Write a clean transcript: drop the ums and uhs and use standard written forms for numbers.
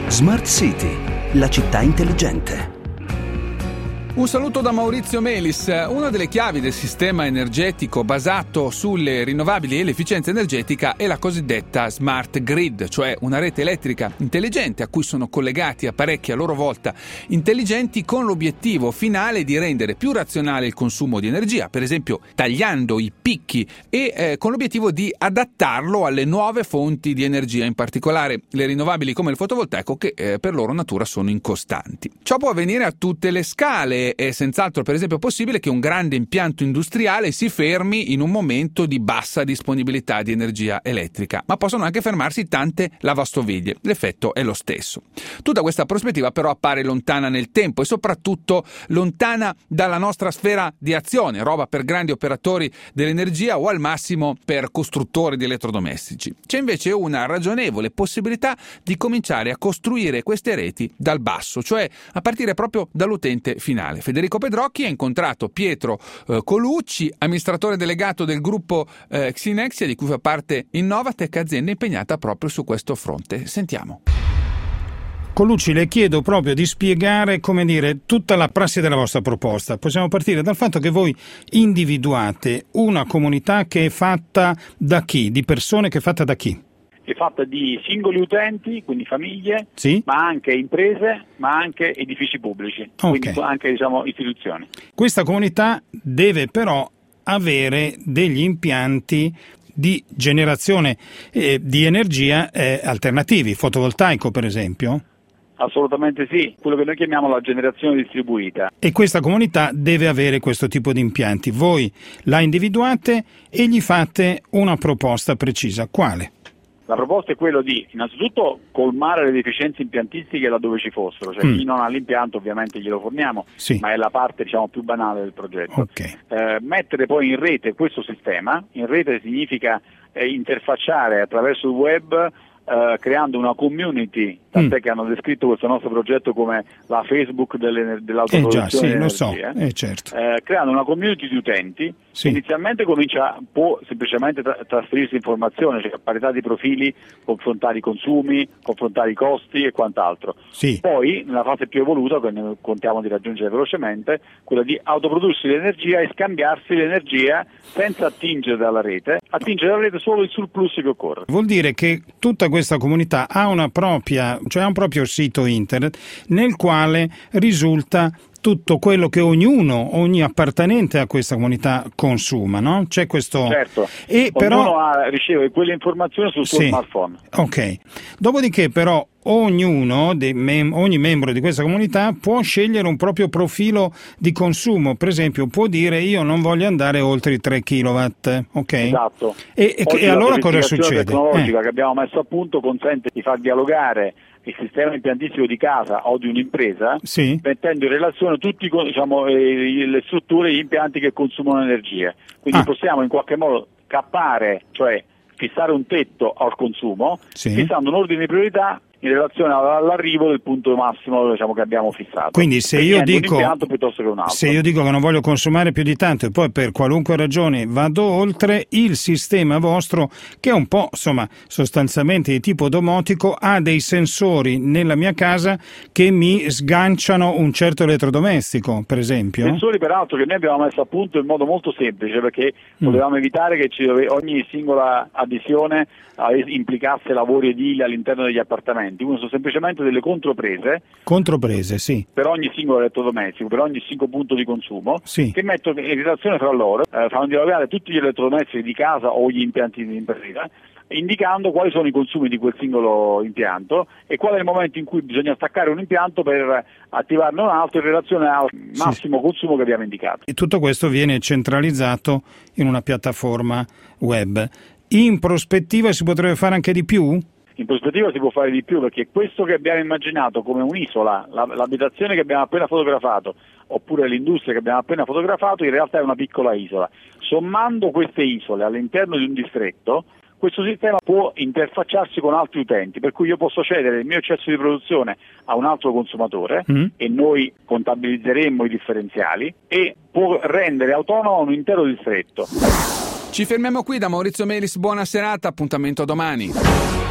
Smart City, la città intelligente. Un saluto da Maurizio Melis. Una delle chiavi del sistema energetico basato sulle rinnovabili e l'efficienza energetica è la cosiddetta smart grid, cioè una rete elettrica intelligente a cui sono collegati apparecchi a loro volta intelligenti con l'obiettivo finale di rendere più razionale il consumo di energia, per esempio tagliando i picchi e con l'obiettivo di adattarlo alle nuove fonti di energia, in particolare le rinnovabili come il fotovoltaico che per loro natura sono incostanti. Ciò può avvenire a tutte le scale. È senz'altro per esempio possibile che un grande impianto industriale si fermi in un momento di bassa disponibilità di energia elettrica, ma possono anche fermarsi tante lavastoviglie. L'effetto è lo stesso. Tutta questa prospettiva però appare lontana nel tempo e soprattutto lontana dalla nostra sfera di azione, roba per grandi operatori dell'energia o al massimo per costruttori di elettrodomestici. C'è invece una ragionevole possibilità di cominciare a costruire queste reti dal basso, cioè a partire proprio dall'utente finale. Federico Pedrocchi ha incontrato Pietro Colucci, amministratore delegato del gruppo Xinexia, di cui fa parte Innovatec, azienda impegnata proprio su questo fronte. Sentiamo. Colucci, le chiedo proprio di spiegare, tutta la prassi della vostra proposta. Possiamo partire dal fatto che voi individuate una comunità che è fatta da chi? Di persone che è fatta da chi? È fatta di singoli utenti, quindi famiglie, sì? Ma anche imprese, ma anche edifici pubblici, quindi anche istituzioni. Questa comunità deve però avere degli impianti di generazione di energia alternativi, fotovoltaico per esempio? Assolutamente sì, quello che noi chiamiamo la generazione distribuita. E questa comunità deve avere questo tipo di impianti. Voi la individuate e gli fate una proposta precisa. Quale? La proposta è quella di, innanzitutto, colmare le deficienze impiantistiche laddove ci fossero, cioè chi non ha l'impianto ovviamente glielo forniamo, sì, ma è la parte più banale del progetto. Okay. Mettere poi in rete questo sistema, in rete significa interfacciare attraverso il web, creando una community, tant'è che hanno descritto questo nostro progetto come la Facebook dell'autoproduzione di energia, lo so, certo. Creando una community di utenti. Sì. Inizialmente può semplicemente trasferirsi informazione, cioè a parità di profili, confrontare i consumi, confrontare i costi e quant'altro. Sì. Poi, nella fase più evoluta, che noi contiamo di raggiungere velocemente, quella di autoprodursi l'energia e scambiarsi l'energia senza attingere dalla rete solo il surplus che occorre. Vuol dire che tutta questa comunità ha un proprio sito internet nel quale risulta tutto quello che ogni appartenente a questa comunità consuma, no? C'è questo. Certo. E ognuno riceve quelle informazioni sul suo smartphone. Ok. Dopodiché però ogni membro di questa comunità può scegliere un proprio profilo di consumo. Per esempio può dire io non voglio andare oltre i 3 kW, ok? Esatto. E allora cosa succede? La tecnologica che abbiamo messo a punto consente di far dialogare il sistema impiantistico di casa o di un'impresa, sì, mettendo in relazione tutti le strutture e gli impianti che consumano energia. Quindi possiamo in qualche modo cappare, cioè fissare un tetto al consumo, sì, fissando un ordine di priorità in relazione all'arrivo del punto massimo che abbiamo fissato. Quindi se io dico un impianto piuttosto che un altro. Se io dico che non voglio consumare più di tanto e poi per qualunque ragione vado oltre, il sistema vostro, che è un po' sostanzialmente di tipo domotico, ha dei sensori nella mia casa che mi sganciano un certo elettrodomestico, per esempio. Sensori peraltro che noi abbiamo messo a punto in modo molto semplice, perché volevamo evitare che ogni singola adesione implicasse lavori edili all'interno degli appartamenti. Uno sono semplicemente delle controprese, sì, per ogni singolo elettrodomestico, per ogni singolo punto di consumo, sì, che mettono in relazione fra loro, fanno dialogare tutti gli elettrodomestici di casa o gli impianti di impresa, indicando quali sono i consumi di quel singolo impianto e qual è il momento in cui bisogna staccare un impianto per attivarne un altro in relazione al massimo consumo che abbiamo indicato. E tutto questo viene centralizzato in una piattaforma web. In prospettiva si potrebbe fare anche di più? In prospettiva si può fare di più, perché questo che abbiamo immaginato come un'isola, l'abitazione che abbiamo appena fotografato, oppure l'industria che abbiamo appena fotografato, in realtà è una piccola isola. Sommando queste isole all'interno di un distretto, questo sistema può interfacciarsi con altri utenti, per cui io posso cedere il mio eccesso di produzione a un altro consumatore e noi contabilizzeremmo i differenziali e può rendere autonomo un intero distretto. Ci fermiamo qui. Da Maurizio Melis, buona serata, appuntamento domani.